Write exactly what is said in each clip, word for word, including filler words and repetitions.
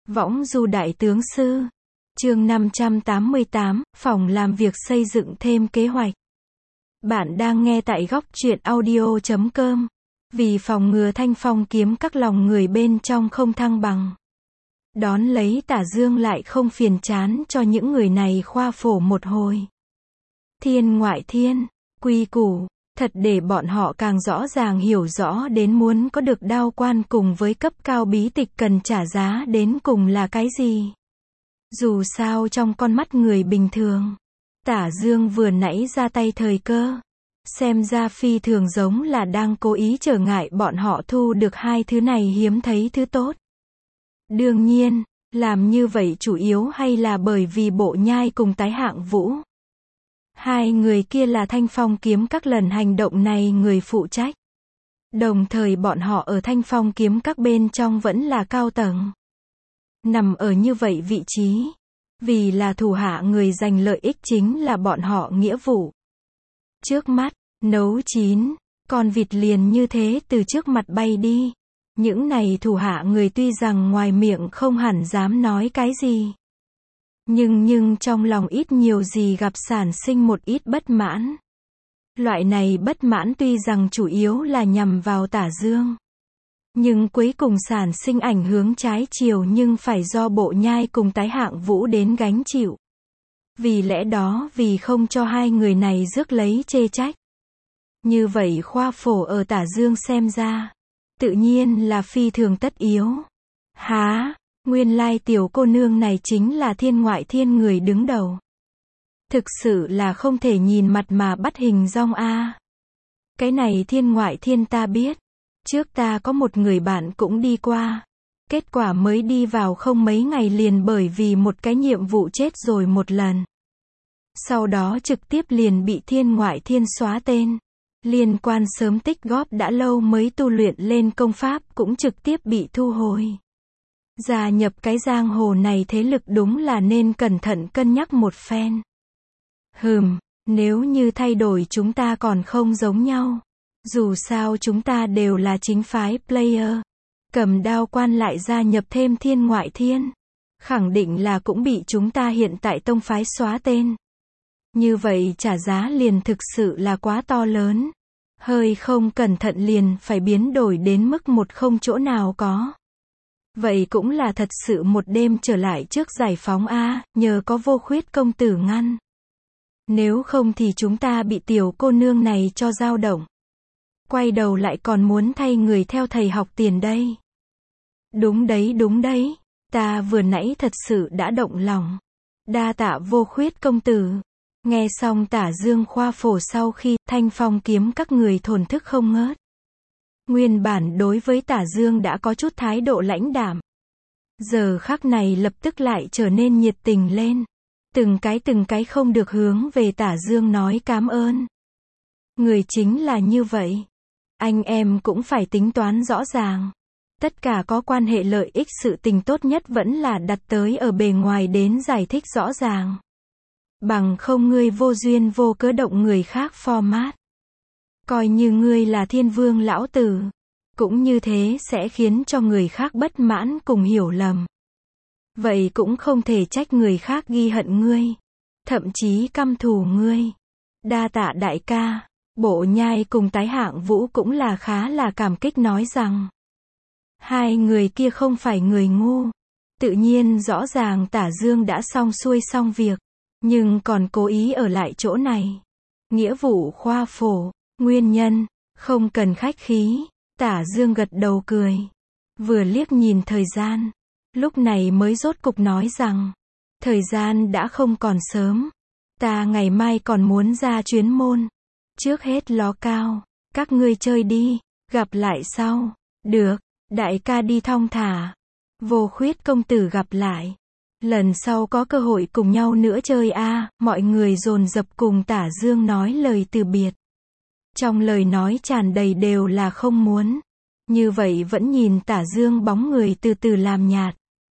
Võng du đại tướng sư. Chương năm trăm tám mươi tám, phòng làm việc xây dựng thêm kế hoạch. Bạn đang nghe tại góc truyện audio chấm com. Vì phòng ngừa Thanh Phong kiếm các lòng người bên trong không thăng bằng. Đón lấy Tả Dương lại không phiền chán cho những người này khoa phổ một hồi. Thiên ngoại thiên, quy củ, thật để bọn họ càng rõ ràng hiểu rõ đến muốn có được đao quan cùng với cấp cao bí tịch cần trả giá đến cùng là cái gì. Dù sao trong con mắt người bình thường, Tả Dương vừa nãy ra tay thời cơ, xem ra phi thường giống là đang cố ý trở ngại bọn họ thu được hai thứ này hiếm thấy thứ tốt. Đương nhiên, làm như vậy chủ yếu hay là bởi vì Bộ Nhai cùng Tái Hạng Vũ. Hai người kia là Thanh Phong kiếm các lần hành động này người phụ trách. Đồng thời bọn họ ở Thanh Phong kiếm các bên trong vẫn là cao tầng. Nằm ở như vậy vị trí. Vì là thủ hạ người giành lợi ích chính là bọn họ nghĩa vụ. Trước mắt, nấu chín, con vịt liền như thế từ trước mặt bay đi. Những này thủ hạ người tuy rằng ngoài miệng không hẳn dám nói cái gì. Nhưng nhưng trong lòng ít nhiều gì gặp sản sinh một ít bất mãn. Loại này bất mãn tuy rằng chủ yếu là nhằm vào Tả Dương. Nhưng cuối cùng sản sinh ảnh hướng trái chiều nhưng phải do Bộ Nhai cùng Tái Hạng Vũ đến gánh chịu. Vì lẽ đó vì không cho hai người này rước lấy chê trách. Như vậy khoa phổ ở Tả Dương xem ra, tự nhiên là phi thường tất yếu. Há, nguyên lai tiểu cô nương này chính là thiên ngoại thiên người đứng đầu. Thực sự là không thể nhìn mặt mà bắt hình dong a. Cái này thiên ngoại thiên ta biết. Trước ta có một người bạn cũng đi qua. Kết quả mới đi vào không mấy ngày liền bởi vì một cái nhiệm vụ chết rồi một lần. Sau đó trực tiếp liền bị thiên ngoại thiên xóa tên. Liên quan sớm tích góp đã lâu mới tu luyện lên công pháp cũng trực tiếp bị thu hồi. Gia nhập cái giang hồ này thế lực đúng là nên cẩn thận cân nhắc một phen. Hừm, nếu như thay đổi chúng ta còn không giống nhau. Dù sao chúng ta đều là chính phái player. Cầm đao quan lại gia nhập thêm thiên ngoại thiên. Khẳng định là cũng bị chúng ta hiện tại tông phái xóa tên. Như vậy trả giá liền thực sự là quá to lớn. Hơi không cẩn thận liền phải biến đổi đến mức một không chỗ nào có. Vậy cũng là thật sự một đêm trở lại trước giải phóng a, nhờ có Vô Khuyết công tử ngăn. Nếu không thì chúng ta bị tiểu cô nương này cho dao động. Quay đầu lại còn muốn thay người theo thầy học tiền đây. Đúng đấy đúng đấy, ta vừa nãy thật sự đã động lòng. Đa tạ Vô Khuyết công tử. Nghe xong Tả Dương khoa phổ sau khi Thanh Phong kiếm các người thổn thức không ngớt. Nguyên bản đối với Tả Dương đã có chút thái độ lãnh đạm. Giờ khắc này lập tức lại trở nên nhiệt tình lên. Từng cái từng cái không được hướng về Tả Dương nói cảm ơn. Người chính là như vậy. Anh em cũng phải tính toán rõ ràng. Tất cả có quan hệ lợi ích sự tình tốt nhất vẫn là đặt tới ở bề ngoài đến giải thích rõ ràng. Bằng không ngươi vô duyên vô cớ động người khác format. Coi như ngươi là thiên vương lão tử. Cũng như thế sẽ khiến cho người khác bất mãn cùng hiểu lầm. Vậy cũng không thể trách người khác ghi hận ngươi. Thậm chí căm thù ngươi. Đa tạ đại ca. Bộ Nhai cùng Tái Hạng Vũ cũng là khá là cảm kích nói rằng. Hai người kia không phải người ngu. Tự nhiên rõ ràng Tả Dương đã xong xuôi xong việc. Nhưng còn cố ý ở lại chỗ này. Nghĩa vụ khoa phổ. Nguyên nhân, không cần khách khí. Tả Dương gật đầu cười. Vừa liếc nhìn thời gian. Lúc này mới rốt cục nói rằng. Thời gian đã không còn sớm. Ta ngày mai còn muốn ra chuyến môn. Trước hết ló cao. Các ngươi chơi đi. Gặp lại sau. Được. Đại ca đi thong thả. Vô Khuyết công tử gặp lại. Lần sau có cơ hội cùng nhau nữa chơi a. À, mọi người dồn dập cùng Tả Dương nói lời từ biệt. Trong lời nói tràn đầy đều là không muốn. Như vậy vẫn nhìn Tả Dương bóng người từ từ làm nhạt.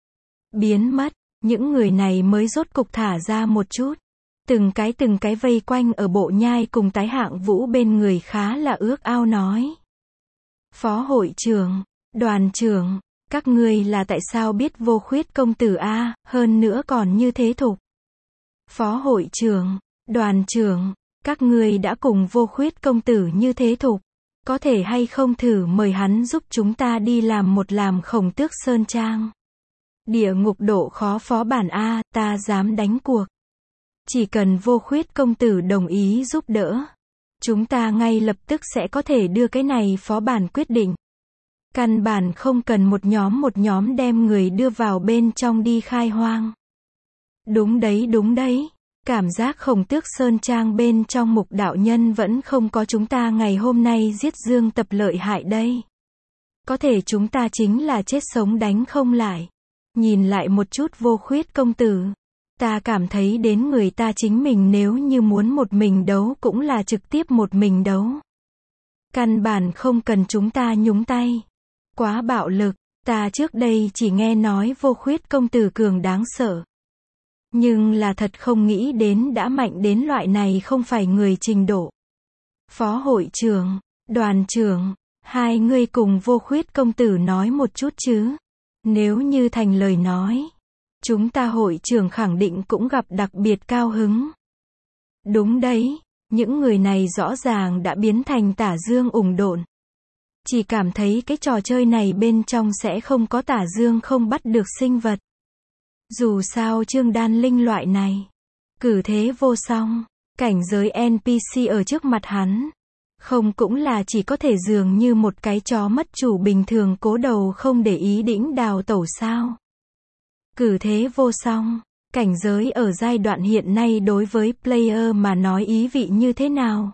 Biến mất, những người này mới rốt cục thả ra một chút. Từng cái từng cái vây quanh ở Bộ Nhai cùng Tái Hạng Vũ bên người khá là ước ao nói. Phó hội trưởng, đoàn trưởng, Các ngươi là tại sao biết Vô Khuyết công tử a, hơn nữa còn như thế thục. Phó hội trưởng, đoàn trưởng, các ngươi đã cùng Vô Khuyết công tử như thế thục. Có thể hay không thử mời hắn giúp chúng ta đi làm một làm Khổng Tước Sơn Trang. Địa ngục độ khó phó bản a, ta dám đánh cuộc. Chỉ cần Vô Khuyết công tử đồng ý giúp đỡ, chúng ta ngay lập tức sẽ có thể đưa cái này phó bản quyết định. Căn bản không cần một nhóm một nhóm đem người đưa vào bên trong đi khai hoang. Đúng đấy đúng đấy. Cảm giác Khổng Tước Sơn Trang bên trong Mục đạo nhân vẫn không có chúng ta ngày hôm nay giết Dương Tập lợi hại đây. Có thể chúng ta chính là chết sống đánh không lại. Nhìn lại một chút Vô Khuyết công tử. Ta cảm thấy đến người ta chính mình nếu như muốn một mình đấu cũng là trực tiếp một mình đấu. Căn bản không cần chúng ta nhúng tay. Quá bạo lực, ta trước đây chỉ nghe nói Vô Khuyết công tử cường đáng sợ. Nhưng là thật không nghĩ đến đã mạnh đến loại này không phải người trình độ. Phó hội trưởng, đoàn trưởng, hai người cùng Vô Khuyết công tử nói một chút chứ. Nếu như thành lời nói, chúng ta hội trưởng khẳng định cũng gặp đặc biệt cao hứng. Đúng đấy, những người này rõ ràng đã biến thành tả dương ủng độn. Chỉ cảm thấy cái trò chơi này bên trong sẽ không có tả dương không bắt được sinh vật. Dù sao Trương Đan Linh loại này, cử thế vô song, cảnh giới en pê xê ở trước mặt hắn, không cũng là chỉ có thể dường như một cái chó mất chủ bình thường cố đầu không để ý đĩnh đào tẩu sao. Cử thế vô song, cảnh giới ở giai đoạn hiện nay đối với player mà nói ý vị như thế nào?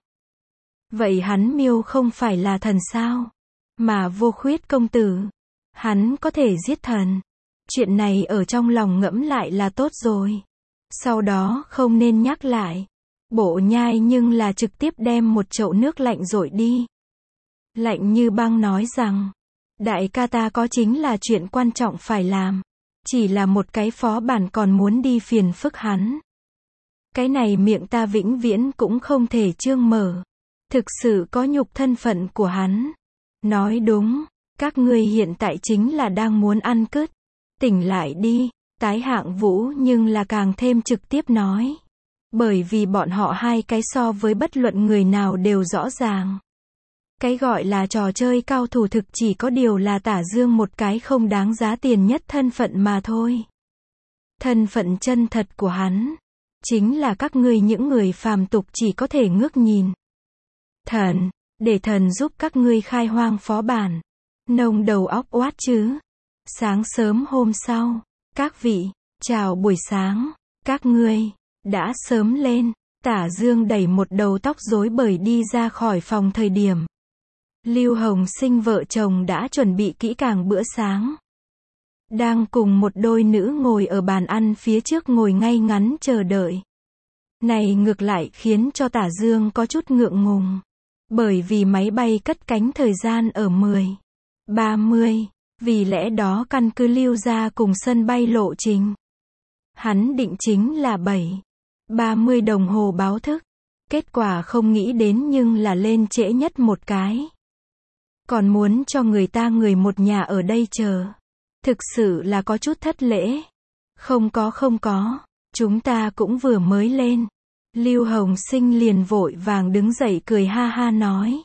Vậy hắn miêu không phải là thần sao? Mà Vô Khuyết công tử, hắn có thể giết thần. Chuyện này ở trong lòng ngẫm lại là tốt rồi. Sau đó không nên nhắc lại. Bộ nhai nhưng là trực tiếp đem một chậu nước lạnh dội đi. Lạnh như băng nói rằng, đại ca ta có chính là chuyện quan trọng phải làm. Chỉ là một cái phó bản còn muốn đi phiền phức hắn. Cái này miệng ta vĩnh viễn cũng không thể trương mở. Thực sự có nhục thân phận của hắn. Nói đúng, các ngươi hiện tại chính là đang muốn ăn cứt. Tỉnh lại đi, tái hạng vũ nhưng là càng thêm trực tiếp nói. Bởi vì bọn họ hai cái so với bất luận người nào đều rõ ràng. Cái gọi là trò chơi cao thủ thực chỉ có điều là tả dương một cái không đáng giá tiền nhất thân phận mà thôi. Thân phận chân thật của hắn, chính là các ngươi những người phàm tục chỉ có thể ngước nhìn. Thần, để thần giúp các ngươi khai hoang phó bản. Nông đầu óc oát chứ. Sáng sớm hôm sau, các vị, chào buổi sáng, các ngươi, đã sớm lên, tả dương đẩy một đầu tóc rối bời đi ra khỏi phòng thời điểm. Lưu Hồng Sinh vợ chồng đã chuẩn bị kỹ càng bữa sáng. Đang cùng một đôi nữ ngồi ở bàn ăn phía trước ngồi ngay ngắn chờ đợi. Này ngược lại khiến cho tả dương có chút ngượng ngùng. Bởi vì máy bay cất cánh thời gian ở mười, ba mươi. Vì lẽ đó căn cứ lưu ra cùng sân bay lộ trình. Hắn định chính là bảy, ba mươi đồng hồ báo thức. Kết quả không nghĩ đến nhưng là lên trễ nhất một cái. Còn muốn cho người ta người một nhà ở đây chờ. Thực sự là có chút thất lễ. Không có không có, chúng ta cũng vừa mới lên. Lưu Hồng Sinh liền vội vàng đứng dậy cười ha ha nói.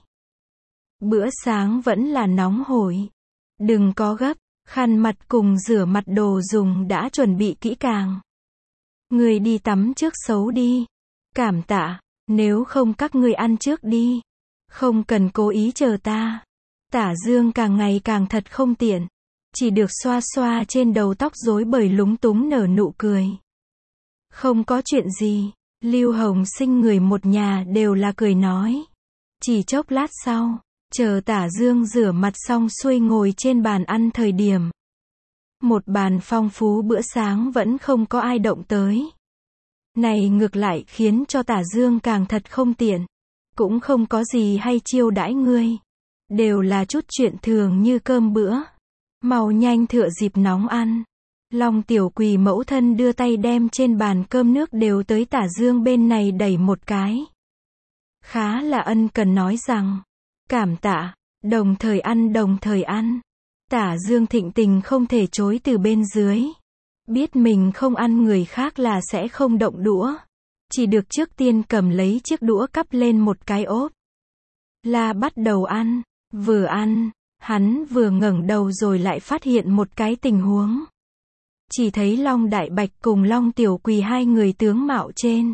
Bữa sáng vẫn là nóng hổi. Đừng có gấp, khăn mặt cùng rửa mặt đồ dùng đã chuẩn bị kỹ càng. Người đi tắm trước xấu đi. Cảm tạ, nếu không các ngươi ăn trước đi. Không cần cố ý chờ ta. Tả dương càng ngày càng thật không tiện. Chỉ được xoa xoa trên đầu tóc rối bời lúng túng nở nụ cười. Không có chuyện gì, Lưu Hồng Sinh người một nhà đều là cười nói. Chỉ chốc lát sau, chờ tả dương rửa mặt xong xuôi ngồi trên bàn ăn thời điểm. Một bàn phong phú bữa sáng vẫn không có ai động tới. Này ngược lại khiến cho tả dương càng thật không tiện. Cũng không có gì hay chiêu đãi ngươi. Đều là chút chuyện thường như cơm bữa. Mau nhanh thựa dịp nóng ăn. Long tiểu quỳ mẫu thân đưa tay đem trên bàn cơm nước đều tới tả dương bên này đẩy một cái. Khá là ân cần nói rằng. Cảm tạ, đồng thời ăn đồng thời ăn. Tả Dương thịnh tình không thể chối từ bên dưới. Biết mình không ăn người khác là sẽ không động đũa. Chỉ được trước tiên cầm lấy chiếc đũa cắp lên một cái ốp. La bắt đầu ăn. Vừa ăn, hắn vừa ngẩng đầu rồi lại phát hiện một cái tình huống. Chỉ thấy Long Đại Bạch cùng Long Tiểu Quỳ hai người tướng mạo trên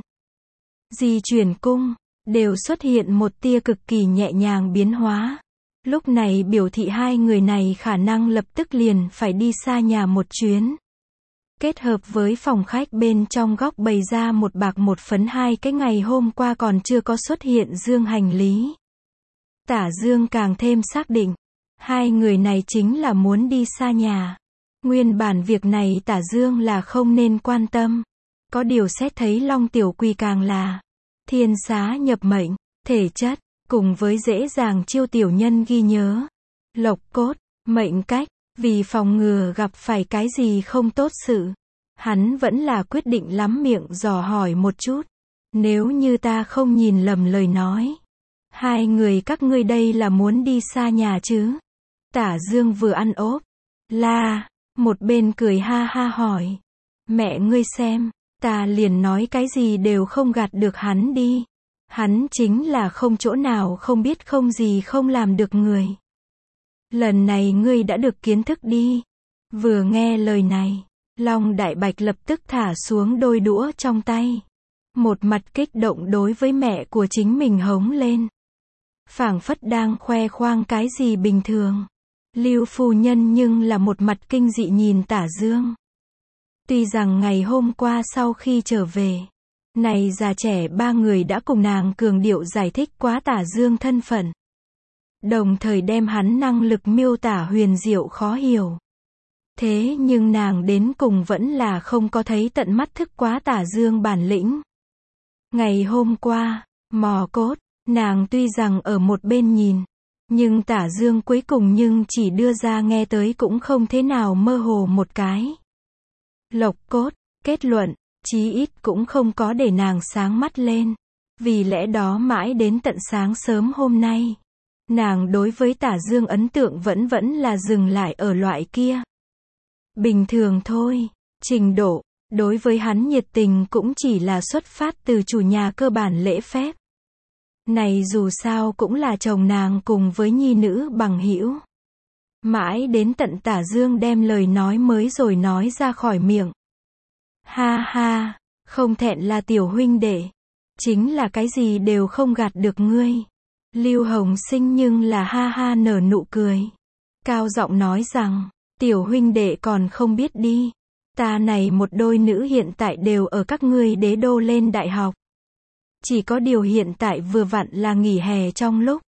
di chuyển cung, đều xuất hiện một tia cực kỳ nhẹ nhàng biến hóa. Lúc này biểu thị hai người này khả năng lập tức liền phải đi xa nhà một chuyến. Kết hợp với phòng khách bên trong góc bày ra một bạc một phấn hai cái ngày hôm qua còn chưa có xuất hiện dương hành lý. Tả Dương càng thêm xác định, hai người này chính là muốn đi xa nhà. Nguyên bản việc này Tả Dương là không nên quan tâm. Có điều xét thấy Long Tiểu Quỳ càng là thiên xá nhập mệnh, thể chất, cùng với dễ dàng chiêu tiểu nhân ghi nhớ, lộc cốt, mệnh cách, vì phòng ngừa gặp phải cái gì không tốt sự. Hắn vẫn là quyết định lắm miệng dò hỏi một chút. Nếu như ta không nhìn lầm lời nói, hai người các ngươi đây là muốn đi xa nhà chứ? Tả Dương vừa ăn ốp la, một bên cười ha ha hỏi. Mẹ ngươi xem, ta liền nói cái gì đều không gạt được hắn đi. Hắn chính là không chỗ nào không biết không gì không làm được người. Lần này ngươi đã được kiến thức đi. Vừa nghe lời này, Long Đại Bạch lập tức thả xuống đôi đũa trong tay. Một mặt kích động đối với mẹ của chính mình hống lên. Phảng phất đang khoe khoang cái gì bình thường. Lưu phu nhân nhưng là một mặt kinh dị nhìn Tả Dương. Tuy rằng ngày hôm qua sau khi trở về, này già trẻ ba người đã cùng nàng cường điệu giải thích quá Tả Dương thân phận. Đồng thời đem hắn năng lực miêu tả huyền diệu khó hiểu. Thế nhưng nàng đến cùng vẫn là không có thấy tận mắt thức quá Tả Dương bản lĩnh. Ngày hôm qua, mò cốt, nàng tuy rằng ở một bên nhìn, nhưng Tả Dương cuối cùng nhưng chỉ đưa ra nghe tới cũng không thế nào mơ hồ một cái. Lộc cốt, kết luận, chí ít cũng không có để nàng sáng mắt lên. Vì lẽ đó mãi đến tận sáng sớm hôm nay, nàng đối với Tả Dương ấn tượng vẫn vẫn là dừng lại ở loại kia. Bình thường thôi, trình độ, đối với hắn nhiệt tình cũng chỉ là xuất phát từ chủ nhà cơ bản lễ phép. Này dù sao cũng là chồng nàng cùng với nhi nữ bằng hữu. Mãi đến tận Tả Dương đem lời nói mới rồi nói ra khỏi miệng. Ha ha, không thẹn là tiểu huynh đệ. Chính là cái gì đều không gạt được ngươi. Lưu Hồng Sinh nhưng là ha ha nở nụ cười. Cao giọng nói rằng, tiểu huynh đệ còn không biết đi. Ta này một đôi nữ hiện tại đều ở các ngươi đế đô lên đại học. Chỉ có điều hiện tại vừa vặn là nghỉ hè trong lúc.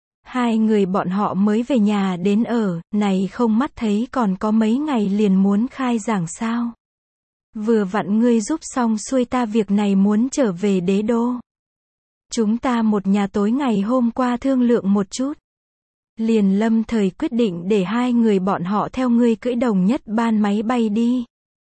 Hai người bọn họ mới về nhà đến ở, này không mắt thấy còn có mấy ngày liền muốn khai giảng sao. Vừa vặn ngươi giúp xong xuôi ta việc này muốn trở về đế đô. Chúng ta một nhà tối ngày hôm qua thương lượng một chút. Liền lâm thời quyết định để hai người bọn họ theo ngươi cưỡi đồng nhất ban máy bay đi.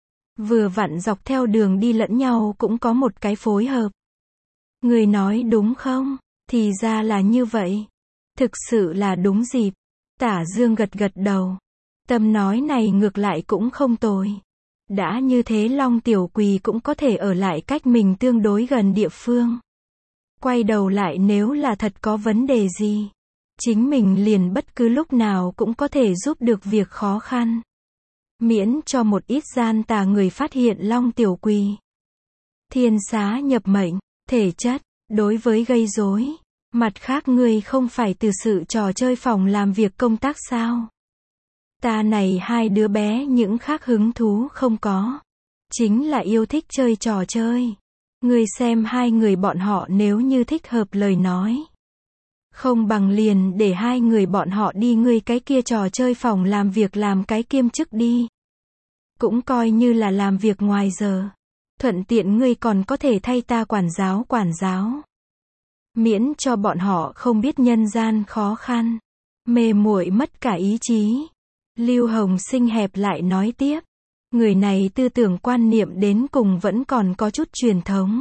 Vừa vặn dọc theo đường đi lẫn nhau cũng có một cái phối hợp. Ngươi nói đúng không? Thì ra là như vậy. Thực sự là đúng dịp. Tả Dương gật gật đầu. Tâm nói này ngược lại cũng không tồi. Đã như thế Long Tiểu Quỳ cũng có thể ở lại cách mình tương đối gần địa phương. Quay đầu lại nếu là thật có vấn đề gì, chính mình liền bất cứ lúc nào cũng có thể giúp được việc khó khăn. Miễn cho một ít gian tà người phát hiện Long Tiểu Quỳ. Thiên xá nhập mệnh, thể chất, đối với gây rối. Mặt khác ngươi không phải từ sự trò chơi phòng làm việc công tác sao? Ta này hai đứa bé những khác hứng thú không có. Chính là yêu thích chơi trò chơi. Ngươi xem hai người bọn họ nếu như thích hợp lời nói. Không bằng liền để hai người bọn họ đi ngươi cái kia trò chơi phòng làm việc làm cái kiêm chức đi. Cũng coi như là làm việc ngoài giờ. Thuận tiện ngươi còn có thể thay ta quản giáo quản giáo. Miễn cho bọn họ không biết nhân gian khó khăn. Mê muội mất cả ý chí. Lưu Hồng Sinh hẹp lại nói tiếp. Người này tư tưởng quan niệm đến cùng vẫn còn có chút truyền thống.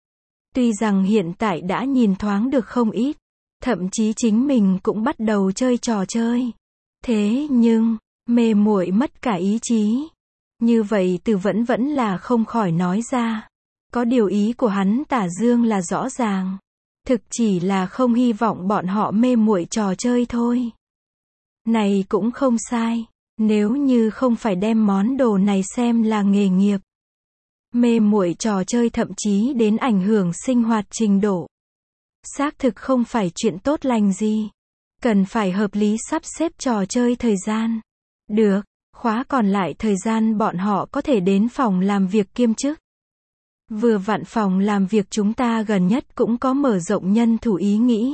Tuy rằng hiện tại đã nhìn thoáng được không ít. Thậm chí chính mình cũng bắt đầu chơi trò chơi. Thế nhưng, Mê muội mất cả ý chí. Như vậy Từ vẫn vẫn là không khỏi nói ra. Có điều ý của hắn Tả Dương là rõ ràng. Thực chỉ là không hy vọng bọn họ mê muội trò chơi thôi. Này cũng không sai. Nếu như không phải đem món đồ này xem là nghề nghiệp. Mê muội trò chơi thậm chí đến ảnh hưởng sinh hoạt trình độ. Xác thực không phải chuyện tốt lành gì. Cần phải hợp lý sắp xếp trò chơi thời gian. Được, khóa còn lại thời gian bọn họ có thể đến phòng làm việc kiêm chức. Vừa vặn phòng làm việc chúng ta gần nhất cũng có mở rộng nhân thủ ý nghĩ.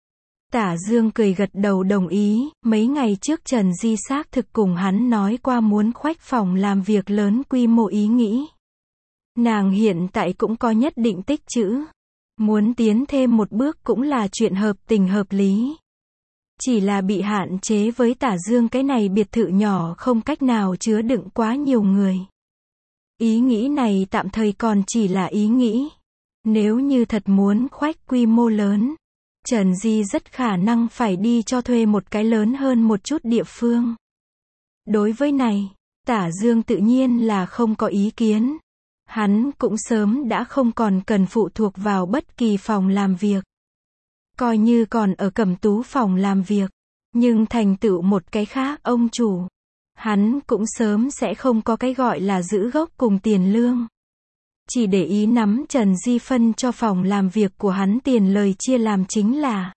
Tả Dương cười gật đầu đồng ý, mấy ngày trước Trần Di xác thực cùng hắn nói qua muốn khoách phòng làm việc lớn quy mô ý nghĩ. Nàng hiện tại cũng có nhất định tích trữ. Muốn tiến thêm một bước cũng là chuyện hợp tình hợp lý. Chỉ là bị hạn chế với Tả Dương cái này biệt thự nhỏ không cách nào chứa đựng quá nhiều người. Ý nghĩ này tạm thời còn chỉ là ý nghĩ. Nếu như thật muốn khoách quy mô lớn, Trần Di rất khả năng phải đi cho thuê một cái lớn hơn một chút địa phương. Đối với này, Tả Dương tự nhiên là không có ý kiến. Hắn cũng sớm đã không còn cần phụ thuộc vào bất kỳ phòng làm việc. Coi như còn ở Cẩm Tú phòng làm việc, nhưng thành tựu một cái khác ông chủ. Hắn cũng sớm sẽ không có cái gọi là giữ gốc cùng tiền lương. Chỉ để ý nắm Trần Di phân cho phòng làm việc của hắn tiền lời chia làm chính là.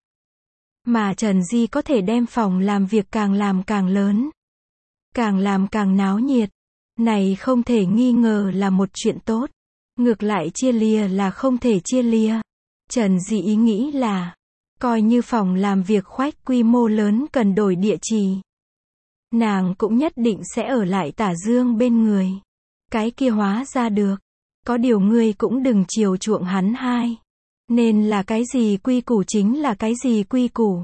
Mà Trần Di có thể đem phòng làm việc càng làm càng lớn. Càng làm càng náo nhiệt. Này không thể nghi ngờ là một chuyện tốt. Ngược lại chia lìa là không thể chia lìa. Trần Di ý nghĩ là, coi như phòng làm việc khoách quy mô lớn cần đổi địa chỉ. Nàng cũng nhất định sẽ ở lại Tả Dương bên người. Cái kia hóa ra được. Có điều ngươi cũng đừng chiều chuộng hắn hai. Nên là cái gì quy củ chính là cái gì quy củ.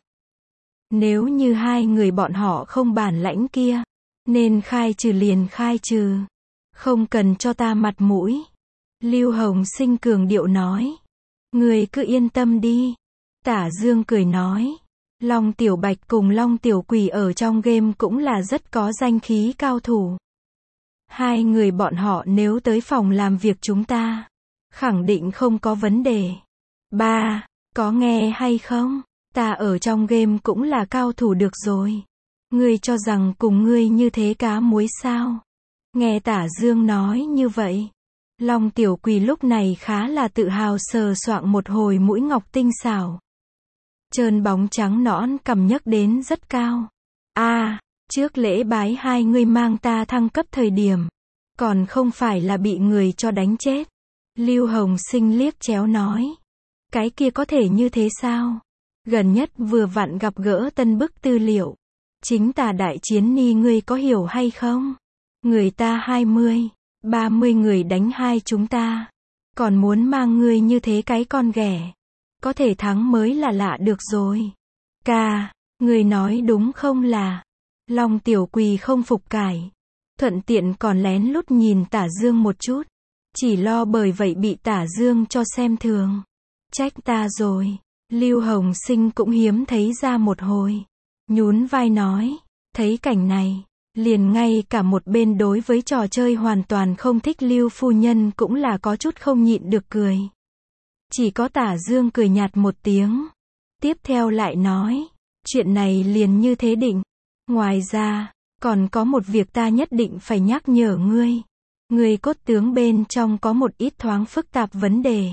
Nếu như hai người bọn họ không bản lãnh kia, nên khai trừ liền khai trừ. Không cần cho ta mặt mũi. Lưu Hồng Sinh cường điệu nói. Ngươi cứ yên tâm đi. Tả Dương cười nói. Long Tiểu Bạch cùng Long Tiểu Quỷ ở trong game cũng là rất có danh khí cao thủ. Hai người bọn họ nếu tới phòng làm việc chúng ta, khẳng định không có vấn đề. Ba, có nghe hay không? Ta ở trong game cũng là cao thủ được rồi. Ngươi cho rằng cùng ngươi như thế cá muối sao? Nghe Tả Dương nói như vậy, Long Tiểu Quỷ lúc này khá là tự hào sờ soạng một hồi mũi ngọc tinh xảo. Trơn bóng trắng nõn cằm nhấc đến rất cao. A, à, trước lễ bái hai ngươi mang ta thăng cấp thời điểm, còn không phải là bị người cho đánh chết. Lưu Hồng Sinh liếc chéo nói. Cái kia có thể như thế sao? Gần nhất vừa vặn gặp gỡ tân bức tư liệu. Chính tà đại chiến ni ngươi có hiểu hay không? Người ta hai mươi, ba mươi người đánh hai chúng ta. Còn muốn mang ngươi như thế cái con ghẻ. Có thể thắng mới là lạ được rồi. Ca, người nói đúng không là? Long Tiểu Quỳ không phục cải. Thuận tiện còn lén lút nhìn Tả Dương một chút. Chỉ lo bởi vậy bị Tả Dương cho xem thường. Trách ta rồi. Lưu Hồng Sinh cũng hiếm thấy ra một hồi. Nhún vai nói. Thấy cảnh này, liền ngay cả một bên đối với trò chơi hoàn toàn không thích Lưu phu nhân cũng là có chút không nhịn được cười. Chỉ có Tả Dương cười nhạt một tiếng. Tiếp theo lại nói. Chuyện này liền như thế định. Ngoài ra, còn có một việc ta nhất định phải nhắc nhở ngươi. Ngươi cốt tướng bên trong có một ít thoáng phức tạp vấn đề.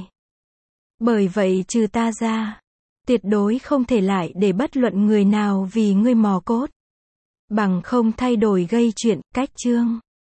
Bởi vậy trừ ta ra, tuyệt đối không thể lại để bất luận người nào vì ngươi mò cốt. Bằng không thay đổi gây chuyện, cách chương.